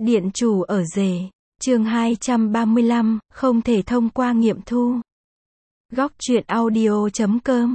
Điện chủ ở rể. Chương 235, không thể thông qua nghiệm thu. Góc truyện audio.com.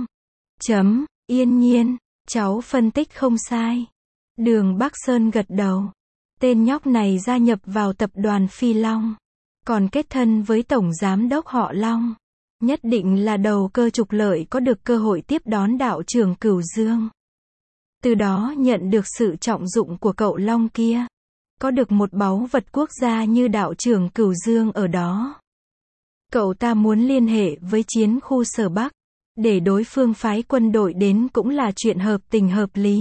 Yên nhiên, cháu phân tích không sai. Đường Bắc Sơn gật đầu. Tên nhóc này gia nhập vào tập đoàn Phi Long, còn kết thân với tổng giám đốc họ Long. Nhất định là đầu cơ trục lợi, có được cơ hội tiếp đón đạo trưởng Cửu Dương. Từ đó nhận được sự trọng dụng của cậu Long kia. Có được một báu vật quốc gia như đạo trưởng Cửu Dương ở đó. Cậu ta muốn liên hệ với chiến khu Sở Bắc, để đối phương phái quân đội đến cũng là chuyện hợp tình hợp lý.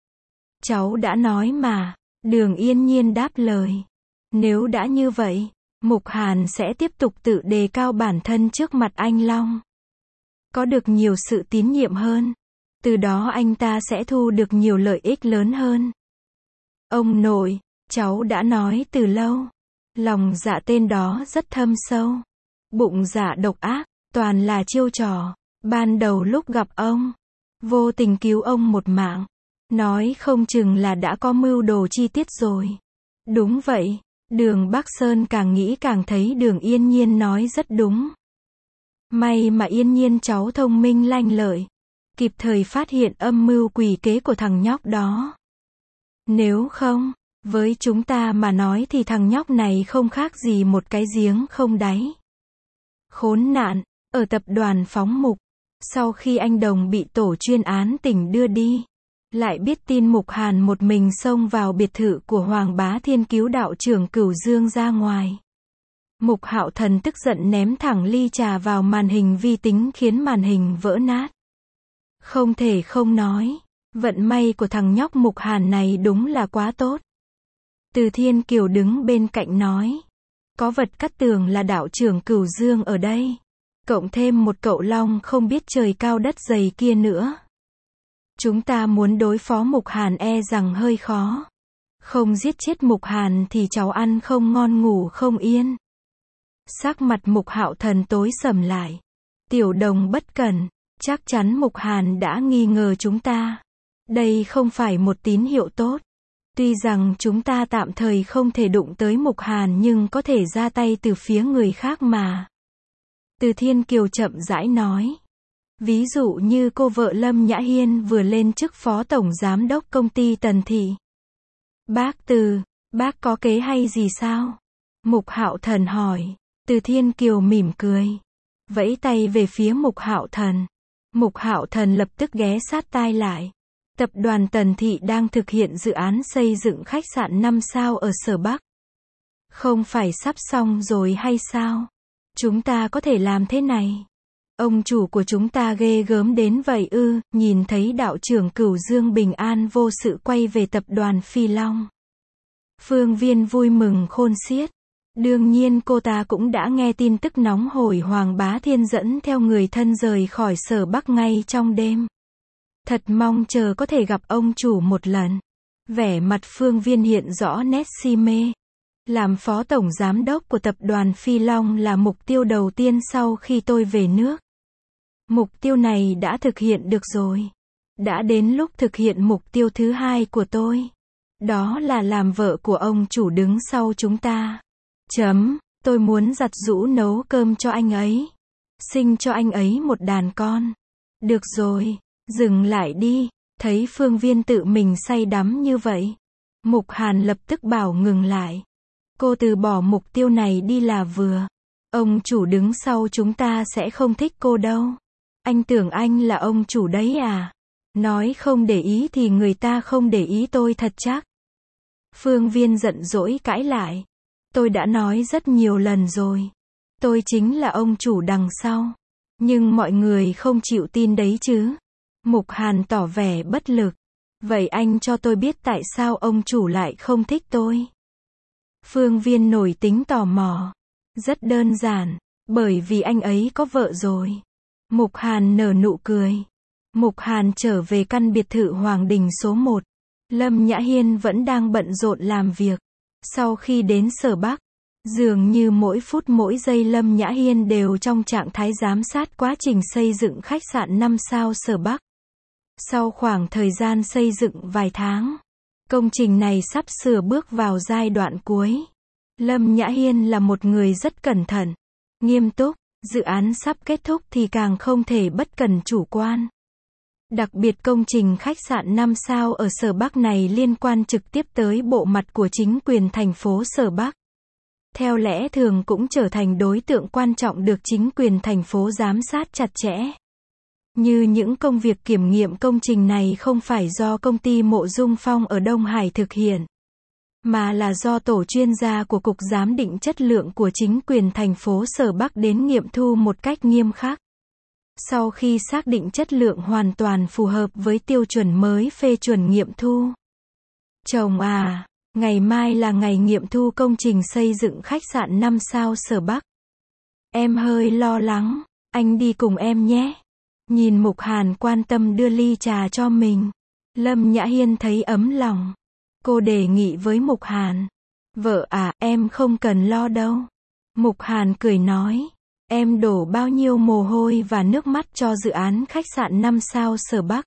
Cháu đã nói mà, Đường Yên Nhiên đáp lời. Nếu đã như vậy, Mục Hàn sẽ tiếp tục tự đề cao bản thân trước mặt anh Long. Có được nhiều sự tín nhiệm hơn. Từ đó anh ta sẽ thu được nhiều lợi ích lớn hơn. Ông nội, cháu đã nói từ lâu. Lòng dạ tên đó rất thâm sâu. Bụng dạ độc ác, toàn là chiêu trò. Ban đầu lúc gặp ông, vô tình cứu ông một mạng. Nói không chừng là đã có mưu đồ chi tiết rồi. Đúng vậy, Đường Bắc Sơn càng nghĩ càng thấy Đường Yên Nhiên nói rất đúng. May mà Yên Nhiên cháu thông minh lanh lợi, kịp thời phát hiện âm mưu quỷ kế của thằng nhóc đó. Nếu không, với chúng ta mà nói thì thằng nhóc này không khác gì một cái giếng không đáy. Khốn nạn, ở tập đoàn Phóng Mục, sau khi anh Đồng bị tổ chuyên án tỉnh đưa đi, lại biết tin Mục Hàn một mình xông vào biệt thự của Hoàng Bá Thiên cứu đạo trưởng Cửu Dương ra ngoài. Mục Hạo Thần tức giận ném thẳng ly trà vào màn hình vi tính khiến màn hình vỡ nát. Không thể không nói, vận may của thằng nhóc Mục Hàn này đúng là quá tốt. Từ Thiên Kiều đứng bên cạnh nói, có vật cắt tường là đạo trưởng Cửu Dương ở đây, cộng thêm một cậu Long không biết trời cao đất dày kia nữa. Chúng ta muốn đối phó Mục Hàn e rằng hơi khó. Không giết chết Mục Hàn thì cháu ăn không ngon ngủ không yên. Sắc mặt Mục Hạo Thần tối sầm lại. Tiểu Đồng bất cẩn, chắc chắn Mục Hàn đã nghi ngờ chúng ta. Đây không phải một tín hiệu tốt. Tuy rằng chúng ta tạm thời không thể đụng tới Mục Hàn nhưng có thể ra tay từ phía người khác mà. Từ Thiên Kiều chậm rãi nói. Ví dụ như cô vợ Lâm Nhã Hiên vừa lên chức phó tổng giám đốc công ty Tần Thị. Bác có kế hay gì sao? Mục Hạo Thần hỏi. Từ Thiên Kiều mỉm cười, vẫy tay về phía Mục Hạo Thần. Mục Hạo Thần lập tức ghé sát tai lại. Tập đoàn Tần Thị đang thực hiện dự án xây dựng khách sạn 5 sao ở Sở Bắc. Không phải sắp xong rồi hay sao? Chúng ta có thể làm thế này. Ông chủ của chúng ta ghê gớm đến vậy ư? Nhìn thấy đạo trưởng Cửu Dương bình an vô sự quay về tập đoàn Phi Long, Phương Viên vui mừng khôn xiết. Đương nhiên cô ta cũng đã nghe tin tức nóng hổi Hoàng Bá Thiên dẫn theo người thân rời khỏi Sở Bắc ngay trong đêm. Thật mong chờ có thể gặp ông chủ một lần. Vẻ mặt Phương Viên hiện rõ nét si mê. Làm phó tổng giám đốc của tập đoàn Phi Long là mục tiêu đầu tiên sau khi tôi về nước. Mục tiêu này đã thực hiện được rồi. Đã đến lúc thực hiện mục tiêu thứ hai của tôi. Đó là làm vợ của ông chủ đứng sau chúng ta. Tôi muốn giặt giũ nấu cơm cho anh ấy. Sinh cho anh ấy một đàn con. Được rồi, dừng lại đi. Thấy Phương Viên tự mình say đắm như vậy, Mục Hàn lập tức bảo ngừng lại. Cô từ bỏ mục tiêu này đi là vừa. Ông chủ đứng sau chúng ta sẽ không thích cô đâu. Anh tưởng anh là ông chủ đấy à? Nói không để ý thì người ta không để ý tôi thật chắc. Phương Viên giận dỗi cãi lại. Tôi đã nói rất nhiều lần rồi. Tôi chính là ông chủ đằng sau. Nhưng mọi người không chịu tin đấy chứ. Mục Hàn tỏ vẻ bất lực. Vậy anh cho tôi biết tại sao ông chủ lại không thích tôi? Phương Viên nổi tính tò mò. Rất đơn giản. Bởi vì anh ấy có vợ rồi. Mục Hàn nở nụ cười. Mục Hàn trở về căn biệt thự Hoàng Đình số 1. Lâm Nhã Hiên vẫn đang bận rộn làm việc. Sau khi đến Sở Bắc, dường như mỗi phút mỗi giây Lâm Nhã Hiên đều trong trạng thái giám sát quá trình xây dựng khách sạn 5 sao Sở Bắc. Sau khoảng thời gian xây dựng vài tháng, Công trình này sắp sửa bước vào giai đoạn cuối. Lâm Nhã Hiên là một người rất cẩn thận, nghiêm túc, dự án sắp kết thúc thì càng không thể bất cần chủ quan. Đặc biệt công trình khách sạn 5 sao ở Sở Bắc này liên quan trực tiếp tới bộ mặt của chính quyền thành phố Sở Bắc. Theo lẽ thường cũng trở thành đối tượng quan trọng được chính quyền thành phố giám sát chặt chẽ. Như những công việc kiểm nghiệm công trình này không phải do công ty Mộ Dung Phong ở Đông Hải thực hiện, mà là do tổ chuyên gia của Cục Giám định Chất lượng của chính quyền thành phố Sở Bắc đến nghiệm thu một cách nghiêm khắc. Sau khi xác định chất lượng hoàn toàn phù hợp với tiêu chuẩn mới phê chuẩn nghiệm thu. Chồng à, ngày mai là ngày nghiệm thu công trình xây dựng khách sạn 5 sao Sở Bắc. Em hơi lo lắng, anh đi cùng em nhé. Nhìn Mục Hàn quan tâm đưa ly trà cho mình, Lâm Nhã Hiên thấy ấm lòng. Cô đề nghị với Mục Hàn. Vợ à, em không cần lo đâu. Mục Hàn cười nói. Em đổ bao nhiêu mồ hôi và nước mắt cho dự án khách sạn 5 sao Sở Bắc.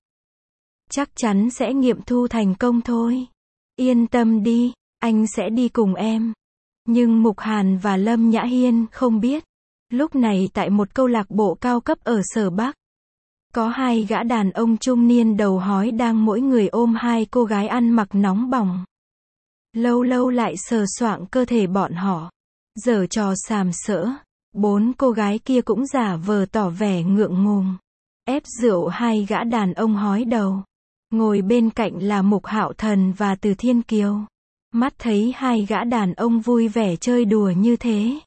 Chắc chắn sẽ nghiệm thu thành công thôi. Yên tâm đi, anh sẽ đi cùng em. Nhưng Mục Hàn và Lâm Nhã Hiên không biết. Lúc này tại một câu lạc bộ cao cấp ở Sở Bắc, có hai gã đàn ông trung niên đầu hói đang mỗi người ôm hai cô gái ăn mặc nóng bỏng. Lâu lâu lại sờ soạng cơ thể bọn họ, giở trò sàm sỡ. Bốn cô gái kia cũng giả vờ tỏ vẻ ngượng ngùng, ép rượu hai gã đàn ông hói đầu. Ngồi bên cạnh là Mục Hạo Thần và Từ Thiên Kiều. Mắt thấy hai gã đàn ông vui vẻ chơi đùa như thế,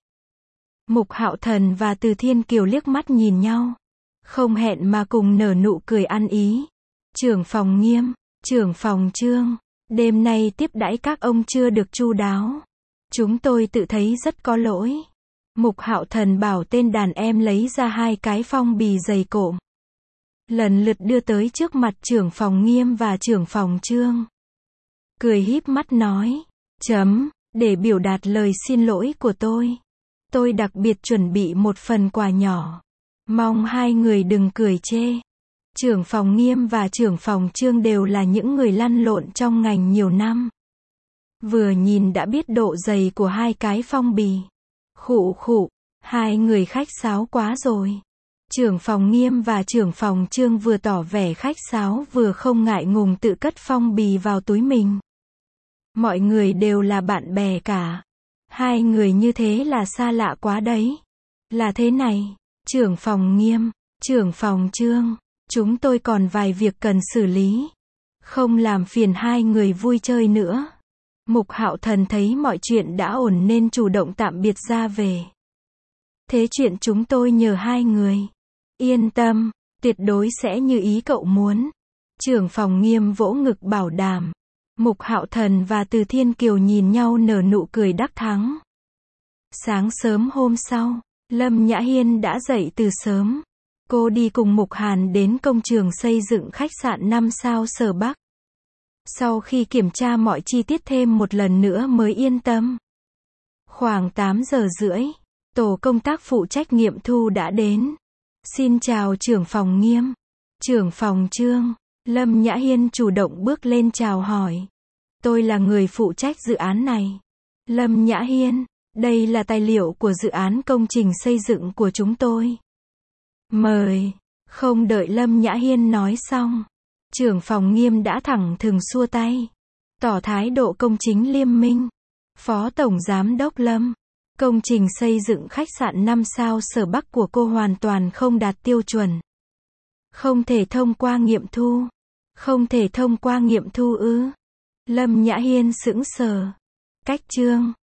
Mục Hạo Thần và Từ Thiên Kiều liếc mắt nhìn nhau, không hẹn mà cùng nở nụ cười ăn ý. Trưởng phòng Nghiêm, trưởng phòng Trương, đêm nay tiếp đãi các ông chưa được chu đáo. Chúng tôi tự thấy rất có lỗi. Mục Hạo Thần bảo tên đàn em lấy ra hai cái phong bì dày cộm, lần lượt đưa tới trước mặt trưởng phòng Nghiêm và trưởng phòng Trương. Cười híp mắt nói, để biểu đạt lời xin lỗi của tôi đặc biệt chuẩn bị một phần quà nhỏ. Mong hai người đừng cười chê. Trưởng phòng Nghiêm và trưởng phòng Trương đều là những người lăn lộn trong ngành nhiều năm. Vừa nhìn đã biết độ dày của hai cái phong bì. Khụ khụ, hai người khách sáo quá rồi. Trưởng phòng Nghiêm và trưởng phòng Trương vừa tỏ vẻ khách sáo vừa không ngại ngùng tự cất phong bì vào túi mình. Mọi người đều là bạn bè cả. Hai người như thế là xa lạ quá đấy. Là thế này, trưởng phòng Nghiêm, trưởng phòng Trương, chúng tôi còn vài việc cần xử lý. Không làm phiền hai người vui chơi nữa. Mục Hạo Thần thấy mọi chuyện đã ổn nên chủ động tạm biệt ra về. Thế chuyện chúng tôi nhờ hai người. Yên tâm, tuyệt đối sẽ như ý cậu muốn. Trưởng phòng Nghiêm vỗ ngực bảo đảm. Mục Hạo Thần và Từ Thiên Kiều nhìn nhau nở nụ cười đắc thắng. Sáng sớm hôm sau, Lâm Nhã Hiên đã dậy từ sớm. Cô đi cùng Mục Hàn đến công trường xây dựng khách sạn 5 sao Sở Bắc. Sau khi kiểm tra mọi chi tiết thêm một lần nữa mới yên tâm. Khoảng 8 giờ rưỡi, tổ công tác phụ trách nghiệm thu đã đến. Xin chào trưởng phòng Nghiêm, trưởng phòng Trương. Lâm Nhã Hiên chủ động bước lên chào hỏi. Tôi là người phụ trách dự án này. Lâm Nhã Hiên, đây là tài liệu của dự án công trình xây dựng của chúng tôi. Mời. Không đợi Lâm Nhã Hiên nói xong, trưởng phòng Nghiêm đã thẳng thừng xua tay, tỏ thái độ công chính liêm minh. Phó Tổng Giám đốc Lâm, công trình xây dựng khách sạn 5 sao Sở Bắc của cô hoàn toàn không đạt tiêu chuẩn. Không thể thông qua nghiệm thu. Không thể thông qua nghiệm thu ư? Lâm Nhã Hiên sững sờ. Cách Trương,